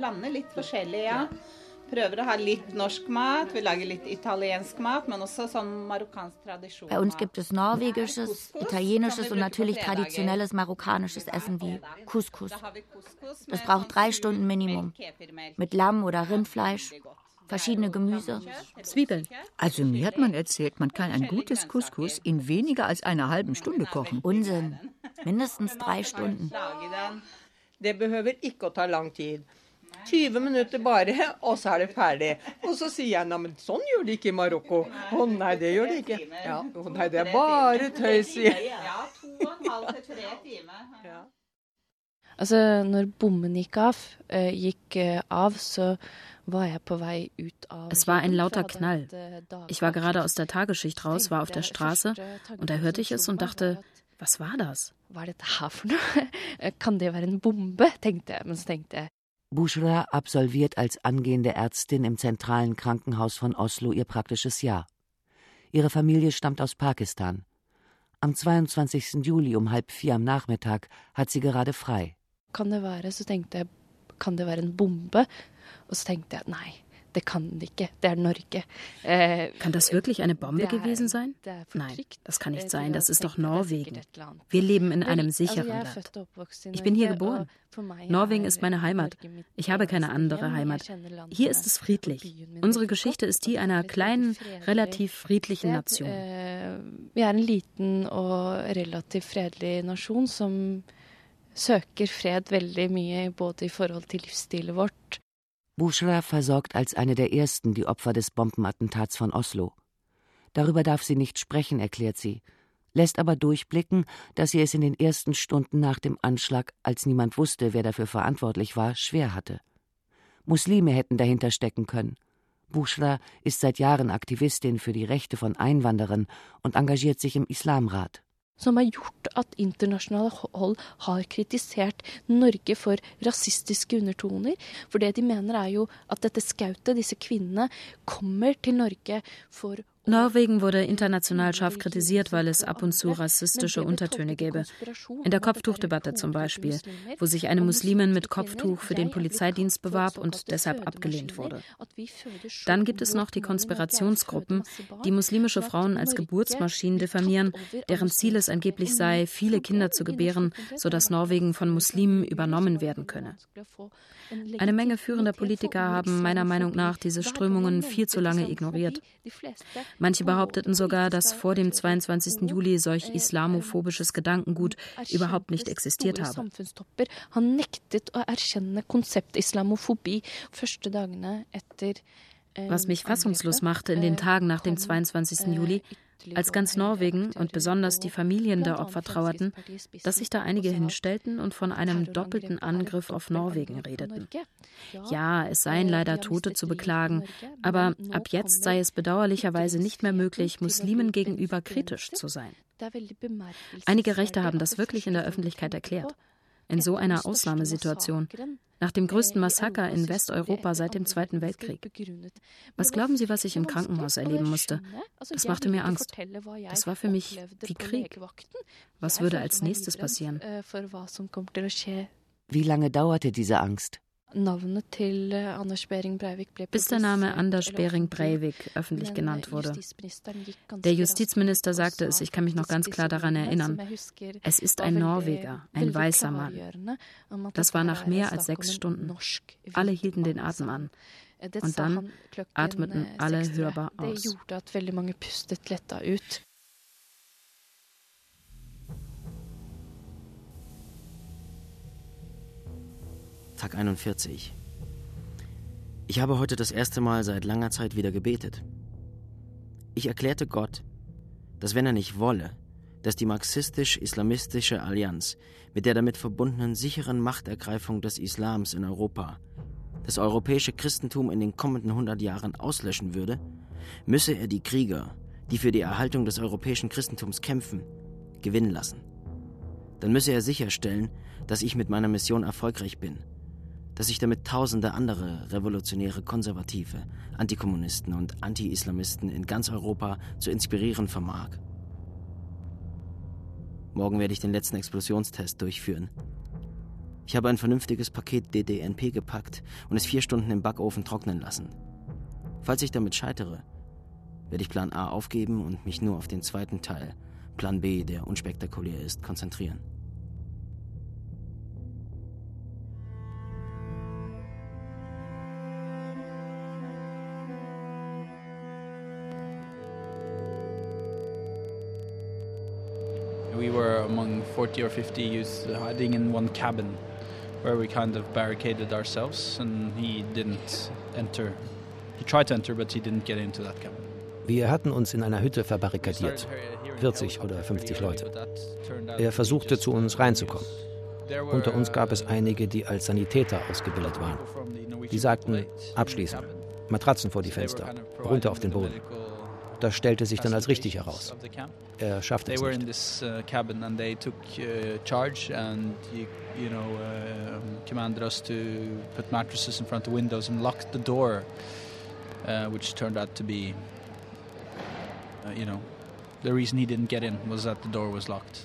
blander litt forskjellig, ja. Prøver å ha litt norsk mat, wir lager litt italiensk mat, men også sånn marokkansk Tradition. Bei uns gibt es norwegisches, italienisches und natürlich traditionelles marokkanisches Essen wie Couscous. Das braucht 3 Stunden Minimum. Mit Lamm oder Rindfleisch, verschiedene Gemüse. Zwiebeln. Also mir hat man erzählt, man kann ein gutes Couscous in weniger als einer halben Stunde kochen. Unsinn. Mindestens 3 Stunden. Det behøver ikke å ta lang tid. 20 minutter bare, og så det ferdig. Og så sier jeg, men sånn gjør de ikke i Marokko. Nei, det gjør de ikke. Ja, nei, det bare tøys. Ja, 2,5 til 3 timer. Ja. Altså, når bomben gikk av, så war jeg på vei ut av. Es war ein lauter Knall. Ich war gerade aus der Tagesschicht raus, war auf der Straße und da hörte ich es und dachte, was war das? Hva dette her for noe? Kan det være en bombe? Tenkte jeg, men så tenkte jeg. Bushra absolviert als angehende Ärztin im zentralen Krankenhaus von Oslo ihr praktisches Jahr. Ihre Familie stammt aus Pakistan. Am 22. Juli um 3:30 am Nachmittag hat sie gerade frei. Kan det være, så tenkte jeg, kan det være en bombe? Og så tenkte jeg, nei, det kan det ikke, det Norge. Kann das wirklich eine Bombe gewesen sein? Nein, das kann nicht sein, das ist doch Norwegen. Wir leben in einem sicheren Land. Ich bin hier geboren. Norwegen ist meine Heimat. Ich habe keine andere Heimat. Hier ist es friedlich. Unsere Geschichte ist die einer kleinen, relativ friedlichen Nation. Vi en liten og relativt fredelig nasjon som søker fred veldig mye, både i forhold til livsstilen vårt. Bushra versorgt als eine der ersten die Opfer des Bombenattentats von Oslo. Darüber darf sie nicht sprechen, erklärt sie, lässt aber durchblicken, dass sie es in den ersten Stunden nach dem Anschlag, als niemand wusste, wer dafür verantwortlich war, schwer hatte. Muslime hätten dahinter stecken können. Bushra ist seit Jahren Aktivistin für die Rechte von Einwanderern und engagiert sich im Islamrat. Som har gjort at internasjonale hold har kritisert Norge for rasistiske undertoner. For det de mener jo at dette skautet, disse kvinnene, kommer til Norge for Norwegen wurde international scharf kritisiert, weil es ab und zu rassistische Untertöne gäbe. In der Kopftuchdebatte zum Beispiel, wo sich eine Muslimin mit Kopftuch für den Polizeidienst bewarb und deshalb abgelehnt wurde. Dann gibt es noch die Konspirationsgruppen, die muslimische Frauen als Geburtsmaschinen diffamieren, deren Ziel es angeblich sei, viele Kinder zu gebären, sodass Norwegen von Muslimen übernommen werden könne. Eine Menge führender Politiker haben meiner Meinung nach diese Strömungen viel zu lange ignoriert. Manche behaupteten sogar, dass vor dem 22. Juli solch islamophobisches Gedankengut überhaupt nicht existiert habe. Han nektet å erkjenne konsept islamofobi første dagene etter. Was mich fassungslos machte in den Tagen nach dem 22. Juli, als ganz Norwegen und besonders die Familien der Opfer trauerten, dass sich da einige hinstellten und von einem doppelten Angriff auf Norwegen redeten. Ja, es seien leider Tote zu beklagen, aber ab jetzt sei es bedauerlicherweise nicht mehr möglich, Muslimen gegenüber kritisch zu sein. Einige Rechte haben das wirklich in der Öffentlichkeit erklärt. In so einer Ausnahmesituation, nach dem größten Massaker in Westeuropa seit dem Zweiten Weltkrieg. Was glauben Sie, was ich im Krankenhaus erleben musste? Das machte mir Angst. Das war für mich wie Krieg. Was würde als nächstes passieren? Wie lange dauerte diese Angst? Bis der Name Anders Behring Breivik öffentlich genannt wurde. Der Justizminister sagte es, ich kann mich noch ganz klar daran erinnern. Es ist ein Norweger, ein weißer Mann. Das war nach mehr als 6 Stunden. Alle hielten den Atem an. Und dann atmeten alle hörbar aus. Tag 41. Ich habe heute das erste Mal seit langer Zeit wieder gebetet. Ich erklärte Gott, dass wenn er nicht wolle, dass die marxistisch-islamistische Allianz mit der damit verbundenen sicheren Machtergreifung des Islams in Europa das europäische Christentum in den kommenden 100 Jahren auslöschen würde, müsse er die Krieger, die für die Erhaltung des europäischen Christentums kämpfen, gewinnen lassen. Dann müsse er sicherstellen, dass ich mit meiner Mission erfolgreich bin, dass ich damit tausende andere revolutionäre Konservative, Antikommunisten und Anti-Islamisten in ganz Europa zu inspirieren vermag. Morgen werde ich den letzten Explosionstest durchführen. Ich habe ein vernünftiges Paket DDNP gepackt und es 4 Stunden im Backofen trocknen lassen. Falls ich damit scheitere, werde ich Plan A aufgeben und mich nur auf den zweiten Teil, Plan B, der unspektakulär ist, konzentrieren. We were among 40 or 50 youths hiding in one cabin where we kind of barricaded ourselves, and he didn't enter. He tried to enter, but he didn't get into that cabin. Wir hatten uns in einer Hütte verbarrikadiert, 40 oder 50 Leute. Er versuchte, zu uns reinzukommen. Unter uns gab es einige, die als Sanitäter ausgebildet waren. Die sagten, abschließen, Matratzen vor die Fenster, runter auf den Boden. Das stellte sich dann als richtig heraus. Er schaffte es nicht. Commanded us to put mattresses in front of windows and locked the door, which turned out to be, the reason he didn't get in was that the door was locked.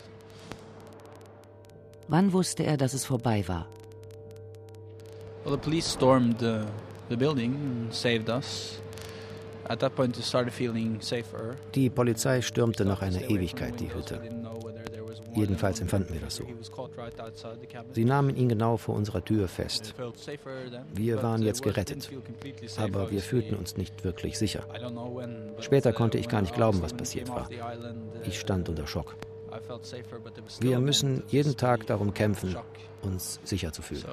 Wann wusste er, dass es vorbei war? Well, the police stormed the building and saved us. At that point, it started feeling safer. Die Polizei stürmte nach einer Ewigkeit die Hütte. Jedenfalls empfanden wir das so. Sie nahmen ihn genau vor unserer Tür fest. Wir waren jetzt gerettet, aber wir fühlten uns nicht wirklich sicher. Später konnte ich gar nicht glauben, was passiert war. Ich stand unter Schock. Wir müssen jeden Tag darum kämpfen, uns sicher zu fühlen.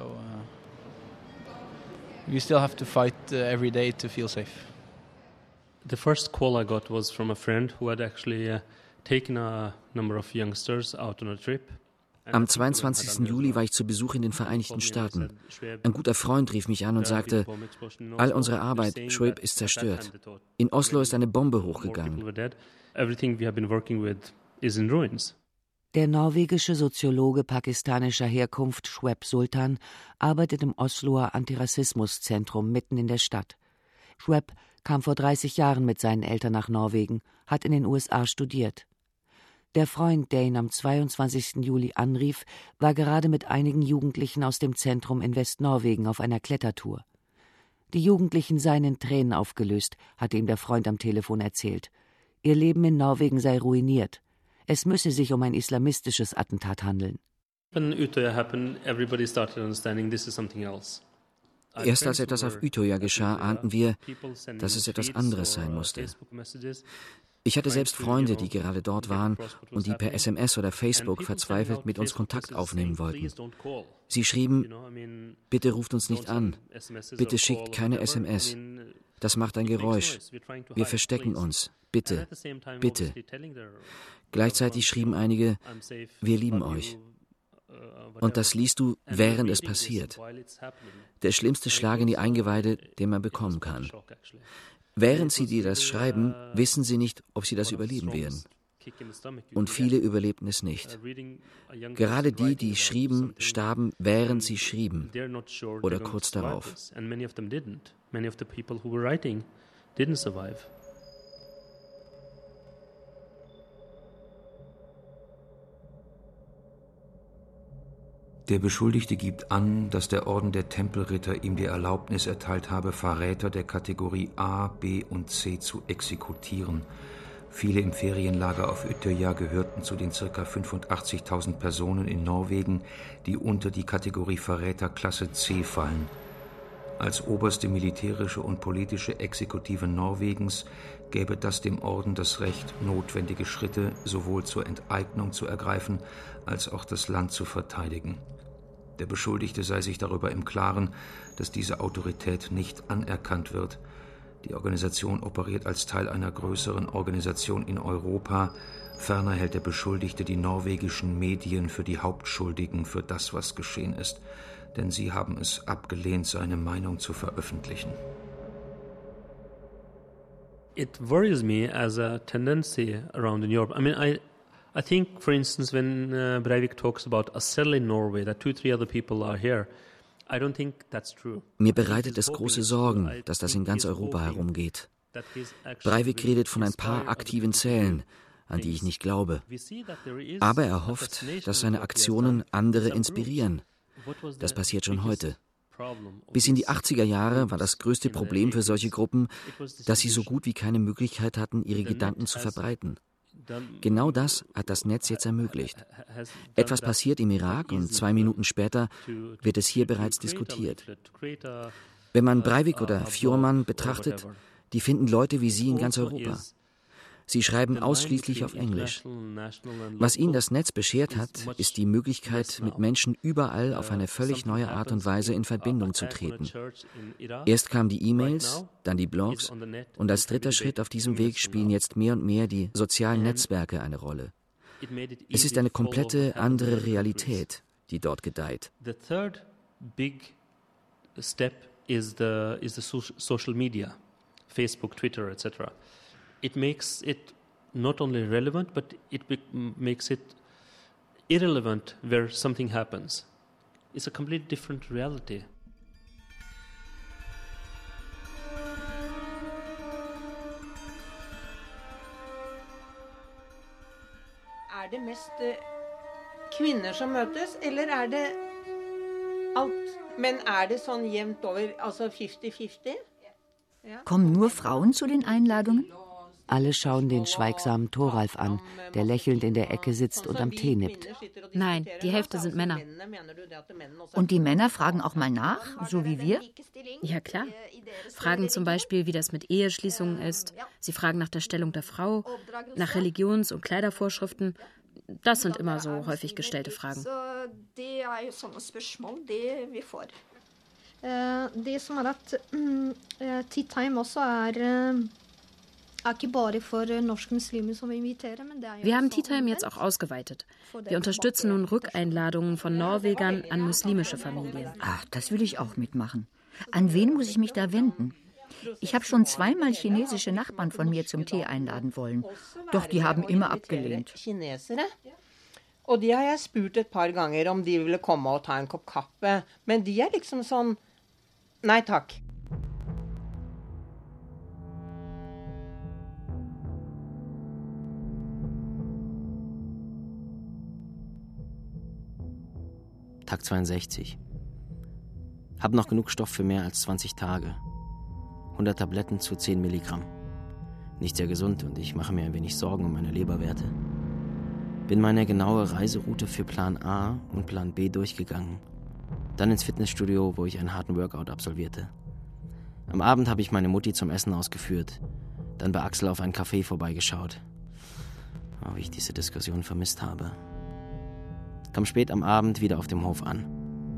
We still have to fight every day to feel safe. The first call I got was from a friend who had actually taken a number of youngsters out on a trip. Am 22. Juli war ich zu Besuch in den Vereinigten Staaten. Ein guter Freund rief mich an und sagte, all unsere Arbeit, Shoaib, ist zerstört. In Oslo ist eine Bombe hochgegangen. Everything we have been working with is in ruins. Der norwegische Soziologe pakistanischer Herkunft Shoaib Sultan arbeitet im Osloer Antirassismuszentrum mitten in der Stadt. Shoaib kam vor 30 Jahren mit seinen Eltern nach Norwegen, hat in den USA studiert. Der Freund, der ihn am 22. Juli anrief, war gerade mit einigen Jugendlichen aus dem Zentrum in Westnorwegen auf einer Klettertour. Die Jugendlichen seien in Tränen aufgelöst, hatte ihm der Freund am Telefon erzählt. Ihr Leben in Norwegen sei ruiniert. Es müsse sich um ein islamistisches Attentat handeln. When Utøya happened, everybody started understanding this is something else. Erst als etwas auf Utøya geschah, ahnten wir, dass es etwas anderes sein musste. Ich hatte selbst Freunde, die gerade dort waren und die per SMS oder Facebook verzweifelt mit uns Kontakt aufnehmen wollten. Sie schrieben, bitte ruft uns nicht an, bitte schickt keine SMS, das macht ein Geräusch, wir verstecken uns, bitte, bitte. Gleichzeitig schrieben einige, wir lieben euch. Und das liest du, während es passiert. Der schlimmste Schlag in die Eingeweide, den man bekommen kann. Während sie dir das schreiben, wissen sie nicht, ob sie das überleben werden. Und viele überlebten es nicht. Gerade die, die schrieben, starben, während sie schrieben. Oder kurz darauf. Der Beschuldigte gibt an, dass der Orden der Tempelritter ihm die Erlaubnis erteilt habe, Verräter der Kategorie A, B und C zu exekutieren. Viele im Ferienlager auf Utøya gehörten zu den ca. 85.000 Personen in Norwegen, die unter die Kategorie Verräter Klasse C fallen. Als oberste militärische und politische Exekutive Norwegens gäbe das dem Orden das Recht, notwendige Schritte sowohl zur Enteignung zu ergreifen, als auch das Land zu verteidigen. Der Beschuldigte sei sich darüber im Klaren, dass diese Autorität nicht anerkannt wird. Die Organisation operiert als Teil einer größeren Organisation in Europa. Ferner hält der Beschuldigte die norwegischen Medien für die Hauptschuldigen für das, was geschehen ist. Denn sie haben es abgelehnt, seine Meinung zu veröffentlichen. It worries me as a tendency around in Europe. I mean, I think, for instance, when Breivik talks about a cell in Norway, that 2-3 other people are here, I don't think that's true. Mir bereitet es große Sorgen, dass das in ganz Europa herumgeht. Breivik redet von ein paar aktiven Zellen, an die ich nicht glaube. Aber er hofft, dass seine Aktionen andere inspirieren. Das passiert schon heute. Bis in die 80er Jahre war das größte Problem für solche Gruppen, dass sie so gut wie keine Möglichkeit hatten, ihre Gedanken zu verbreiten. Genau das hat das Netz jetzt ermöglicht. Etwas passiert im Irak und 2 Minuten später wird es hier bereits diskutiert. Wenn man Breivik oder Fjordman betrachtet, die finden Leute wie sie in ganz Europa. Sie schreiben ausschließlich auf Englisch. Was ihnen das Netz beschert hat, ist die Möglichkeit, mit Menschen überall auf eine völlig neue Art und Weise in Verbindung zu treten. Erst kamen die E-Mails, dann die Blogs und als dritter Schritt auf diesem Weg spielen jetzt mehr und mehr die sozialen Netzwerke eine Rolle. Es ist eine komplette andere Realität, die dort gedeiht. The third big step is the social media, Facebook, Twitter, etc. It makes it not only relevant, but it makes it irrelevant where something happens. It's a completely different reality. Det mest kvinner som møtes, eller det alt? Men det sånn jevnt over, altså 50-50? Kommen nur Frauen zu den Einladungen? Alle schauen den schweigsamen Thoralf an, der lächelnd in der Ecke sitzt und am Tee nippt. Nein, die Hälfte sind Männer. Und die Männer fragen auch mal nach, so wie wir? Ja, klar. Fragen zum Beispiel, wie das mit Eheschließungen ist. Sie fragen nach der Stellung der Frau, nach Religions- und Kleidervorschriften. Das sind immer so häufig gestellte Fragen. Det som at Tea Time også ikke bare for norske muslimer som vi inviterer, men det jo. Wir haben Tea Time jetzt auch ausgeweitet. Wir unterstützen nun Rückeinladungen von Norwegern an muslimische Familien. Ach, das will ich auch mitmachen. An wen muss ich mich da wenden? Ich habe schon 2-mal chinesische Nachbarn von mir zum Tee einladen wollen. Doch die haben immer abgelehnt. Og de har jeg spurt et par ganger om de ville komme og ta en kopp kaffe. Men de liksom sånn, nei takk. Tag 62. Hab noch genug Stoff für mehr als 20 Tage. 100 Tabletten zu 10 Milligramm. Nicht sehr gesund und ich mache mir ein wenig Sorgen um meine Leberwerte. Bin meine genaue Reiseroute für Plan A und Plan B durchgegangen. Dann ins Fitnessstudio, wo ich einen harten Workout absolvierte. Am Abend habe ich meine Mutti zum Essen ausgeführt. Dann bei Axel auf ein Café vorbeigeschaut. Oh, wie ich diese Diskussion vermisst habe. Kam spät am Abend wieder auf dem Hof an.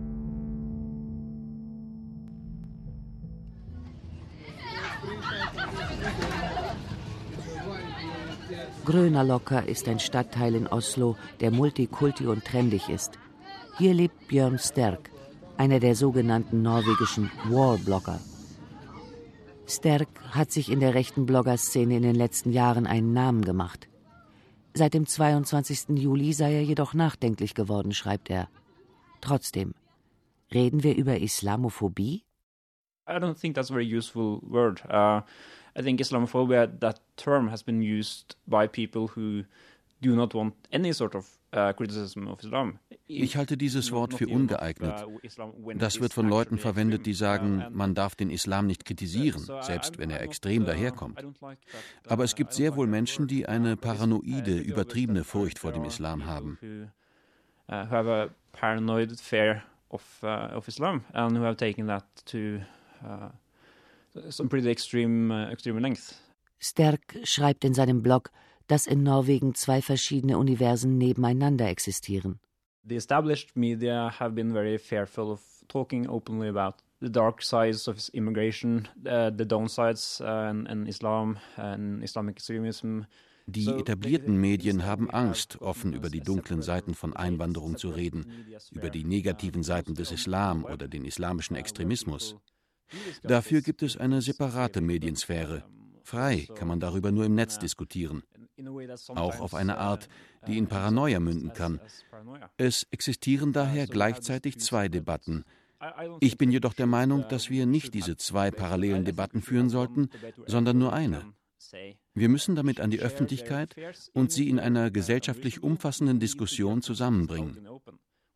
Grönalokker ist ein Stadtteil in Oslo, der multikulti und trendig ist. Hier lebt Björn Sterk, einer der sogenannten norwegischen War-Blogger. Sterk hat sich in der rechten Bloggerszene in den letzten Jahren einen Namen gemacht. Seit dem 22. Juli sei er jedoch nachdenklich geworden, schreibt er. Trotzdem, reden wir über Islamophobie? I don't think that's a very useful word. I think Islamophobia, that term has been used by people who do not want any sort of criticism of Islam. Ich halte dieses Wort für ungeeignet. Das wird von Leuten verwendet, die sagen, man darf den Islam nicht kritisieren, selbst wenn er extrem daherkommt. Aber es gibt sehr wohl Menschen, die eine paranoide, übertriebene Furcht vor dem Islam haben. Have a paranoid fear of Islam and who have taken that to some pretty extreme length. Sterk schreibt in seinem Blog, dass in Norwegen 2 verschiedene Universen nebeneinander existieren. The established media have been very fearful of talking openly about the dark sides of immigration, the downsides in Islam and Islamic extremism. Die etablierten Medien haben Angst, offen über die dunklen Seiten von Einwanderung zu reden, über die negativen Seiten des Islam oder den islamischen Extremismus. Dafür gibt es eine separate Mediensphäre. Frei kann man darüber nur im Netz diskutieren. Auch auf eine Art, die in Paranoia münden kann. Es existieren daher gleichzeitig 2 Debatten. Ich bin jedoch der Meinung, dass wir nicht diese 2 parallelen Debatten führen sollten, sondern nur eine. Wir müssen damit an die Öffentlichkeit und sie in einer gesellschaftlich umfassenden Diskussion zusammenbringen.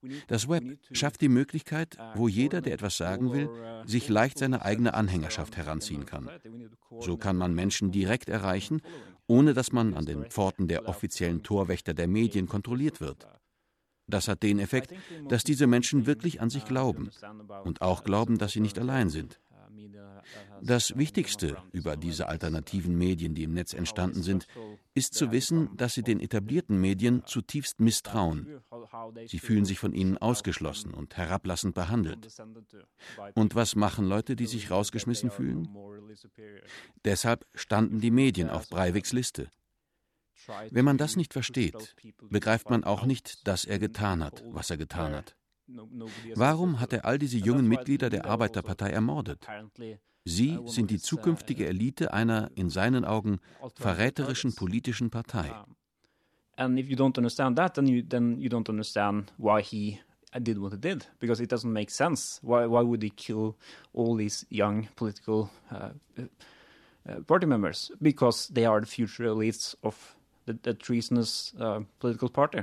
Das Web schafft die Möglichkeit, wo jeder, der etwas sagen will, sich leicht seine eigene Anhängerschaft heranziehen kann. So kann man Menschen direkt erreichen, ohne dass man an den Pforten der offiziellen Torwächter der Medien kontrolliert wird. Das hat den Effekt, dass diese Menschen wirklich an sich glauben und auch glauben, dass sie nicht allein sind. Das Wichtigste über diese alternativen Medien, die im Netz entstanden sind, ist zu wissen, dass sie den etablierten Medien zutiefst misstrauen. Sie fühlen sich von ihnen ausgeschlossen und herablassend behandelt. Und was machen Leute, die sich rausgeschmissen fühlen? Deshalb standen die Medien auf Breiviks Liste. Wenn man das nicht versteht, begreift man auch nicht, dass er getan hat, was er getan hat. Warum hat er all diese jungen Mitglieder der Arbeiterpartei ermordet? Sie sind die zukünftige Elite einer, in seinen Augen, verräterischen politischen Partei. And if you don't understand that, then you don't understand why he did what he did, because it doesn't make sense. Why would he kill all these young political party members? Because they are the future elites of the treasonous political party.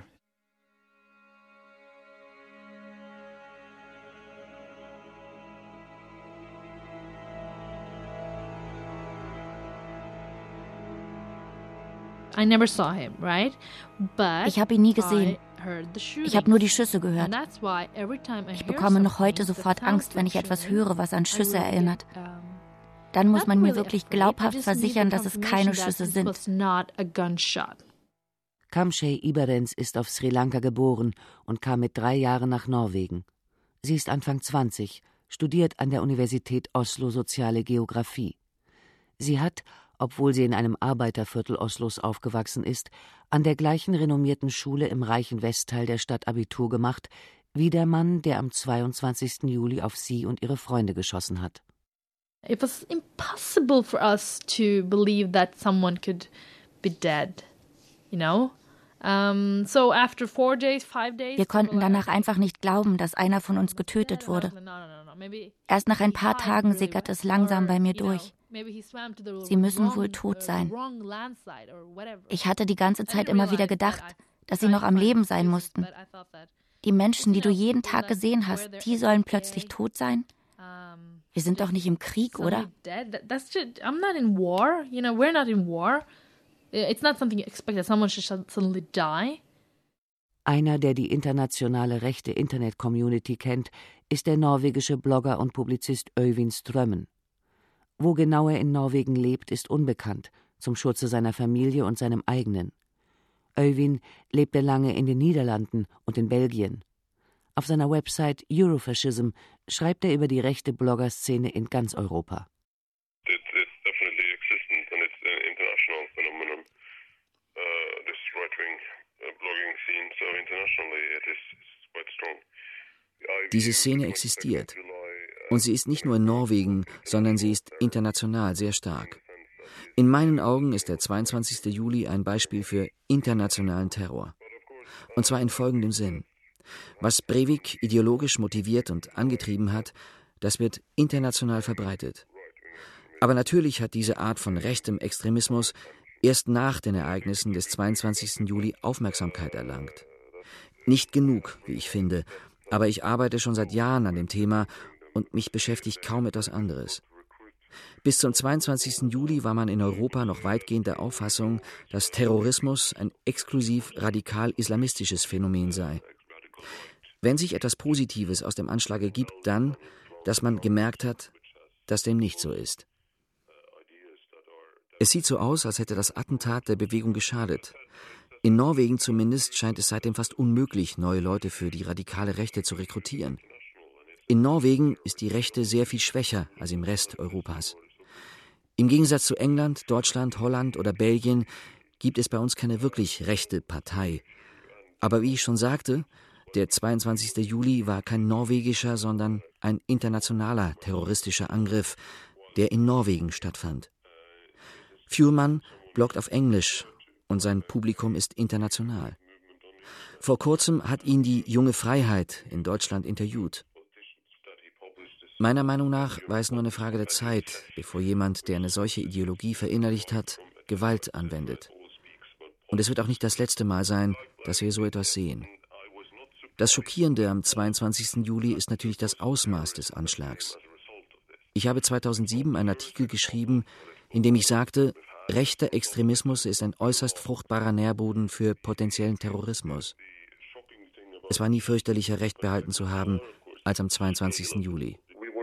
I never saw him, right? But ich habe ihn nie gesehen. Ich habe nur die Schüsse gehört. Ich bekomme noch heute sofort Angst, wenn ich etwas höre, was an Schüsse erinnert. Dann muss man mir wirklich glaubhaft versichern, dass es keine Schüsse sind. Kamshay Iberens ist auf Sri Lanka geboren und kam mit 3 Jahren nach Norwegen. Sie ist Anfang 20, studiert an der Universität Oslo Soziale Geographie. Sie hat, obwohl sie in einem Arbeiterviertel Oslos aufgewachsen ist, an der gleichen renommierten Schule im reichen Westteil der Stadt Abitur gemacht, wie der Mann, der am 22. Juli auf sie und ihre Freunde geschossen hat. It was impossible for us to believe that someone could be dead, you know? So after 4 days, 5 days, wir konnten danach einfach nicht glauben, dass einer von uns getötet wurde. Erst nach ein paar Tagen sickerte es langsam bei mir durch. Sie müssen wohl tot sein. Ich hatte die ganze Zeit immer wieder gedacht, dass sie noch am Leben sein mussten. Die Menschen, die du jeden Tag gesehen hast, die sollen plötzlich tot sein? Wir sind doch nicht im Krieg, oder? I'm not in war. You know, we're not in war. It's not something you expect that someone should suddenly die. Einer, der die internationale rechte Internet-Community kennt, ist der norwegische Blogger und Publizist Øyvind Strømmen. Wo genau er in Norwegen lebt, ist unbekannt, zum Schutze seiner Familie und seinem eigenen. Øyvind lebte lange in den Niederlanden und in Belgien. Auf seiner Website Eurofascism schreibt er über die rechte Bloggerszene in ganz Europa. Diese Szene existiert. Und sie ist nicht nur in Norwegen, sondern sie ist international sehr stark. In meinen Augen ist der 22. Juli ein Beispiel für internationalen Terror. Und zwar in folgendem Sinn. Was Breivik ideologisch motiviert und angetrieben hat, das wird international verbreitet. Aber natürlich hat diese Art von rechtem Extremismus erst nach den Ereignissen des 22. Juli Aufmerksamkeit erlangt. Nicht genug, wie ich finde, aber ich arbeite schon seit Jahren an dem Thema und mich beschäftigt kaum etwas anderes. Bis zum 22. Juli war man in Europa noch weitgehend der Auffassung, dass Terrorismus ein exklusiv radikal-islamistisches Phänomen sei. Wenn sich etwas Positives aus dem Anschlag ergibt, dann, dass man gemerkt hat, dass dem nicht so ist. Es sieht so aus, als hätte das Attentat der Bewegung geschadet. In Norwegen zumindest scheint es seitdem fast unmöglich, neue Leute für die radikale Rechte zu rekrutieren. In Norwegen ist die Rechte sehr viel schwächer als im Rest Europas. Im Gegensatz zu England, Deutschland, Holland oder Belgien gibt es bei uns keine wirklich rechte Partei. Aber wie ich schon sagte, der 22. Juli war kein norwegischer, sondern ein internationaler terroristischer Angriff, der in Norwegen stattfand. Fuhrmann bloggt auf Englisch und sein Publikum ist international. Vor kurzem hat ihn die Junge Freiheit in Deutschland interviewt. Meiner Meinung nach war es nur eine Frage der Zeit, bevor jemand, der eine solche Ideologie verinnerlicht hat, Gewalt anwendet. Und es wird auch nicht das letzte Mal sein, dass wir so etwas sehen. Das Schockierende am 22. Juli ist natürlich das Ausmaß des Anschlags. Ich habe 2007 einen Artikel geschrieben, in dem ich sagte, rechter Extremismus ist ein äußerst fruchtbarer Nährboden für potenziellen Terrorismus. Es war nie fürchterlicher, Recht behalten zu haben als am 22. Juli.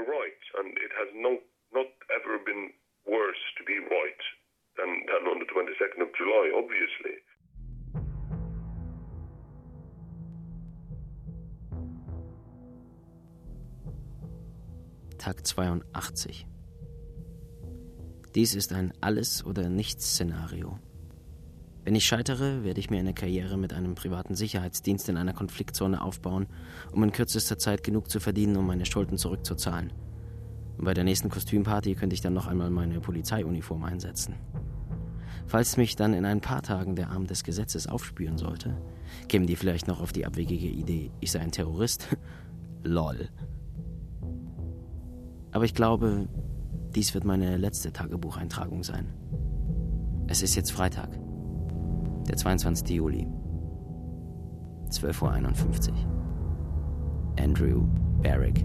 Tag 82. Dies ist ein Alles-oder-Nichts-Szenario. Wenn ich scheitere, werde ich mir eine Karriere mit einem privaten Sicherheitsdienst in einer Konfliktzone aufbauen, um in kürzester Zeit genug zu verdienen, um meine Schulden zurückzuzahlen. Und bei der nächsten Kostümparty könnte ich dann noch einmal meine Polizeiuniform einsetzen. Falls mich dann in ein paar Tagen der Arm des Gesetzes aufspüren sollte, kämen die vielleicht noch auf die abwegige Idee, ich sei ein Terrorist. Lol. Aber ich glaube, dies wird meine letzte Tagebucheintragung sein. Es ist jetzt Freitag, der 22. Juli, 12:51 Uhr. Andrew Barrick.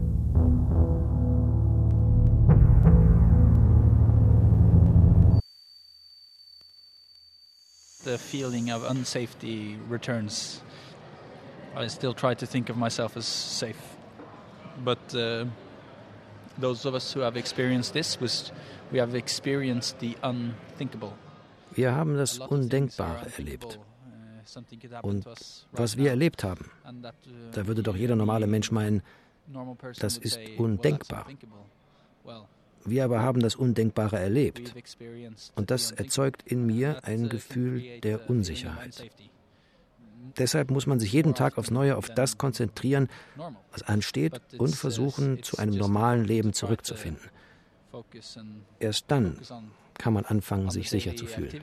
The feeling of unsafety returns. I still try to think of myself as safe. But those of us who have experienced this, we have experienced the unthinkable. Wir haben das Undenkbare erlebt. Und was wir erlebt haben, da würde doch jeder normale Mensch meinen, das ist undenkbar. Wir aber haben das Undenkbare erlebt. Und das erzeugt in mir ein Gefühl der Unsicherheit. Deshalb muss man sich jeden Tag aufs Neue auf das konzentrieren, was ansteht, und versuchen, zu einem normalen Leben zurückzufinden. Erst dann kann man anfangen, sich sicher zu fühlen.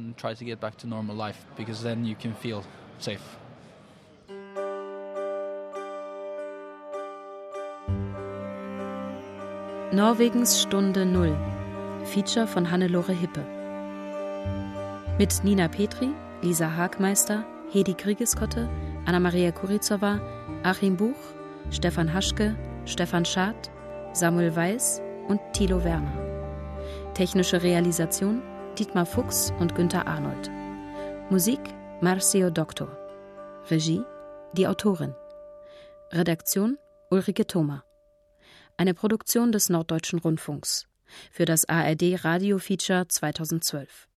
Norwegens Stunde Null. Feature von Hannelore Hippe. Mit Nina Petri, Lisa Hagmeister, Hedi Kriegeskotte, Anna-Maria Kurizowa, Achim Buch, Stefan Haschke, Stefan Schad, Samuel Weiß und Thilo Werner. Technische Realisation Dietmar Fuchs und Günther Arnold. Musik Marcio Doctor. Regie die Autorin. Redaktion Ulrike Thoma. Eine Produktion des Norddeutschen Rundfunks für das ARD Radio Feature 2012.